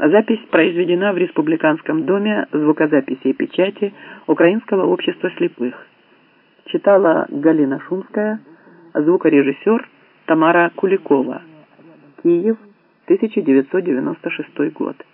Запись произведена в Республиканском доме звукозаписи и печати Украинского общества слепых. Читала Галина Шумская, звукорежиссер Тамара Куликова. Киев, 1996 год.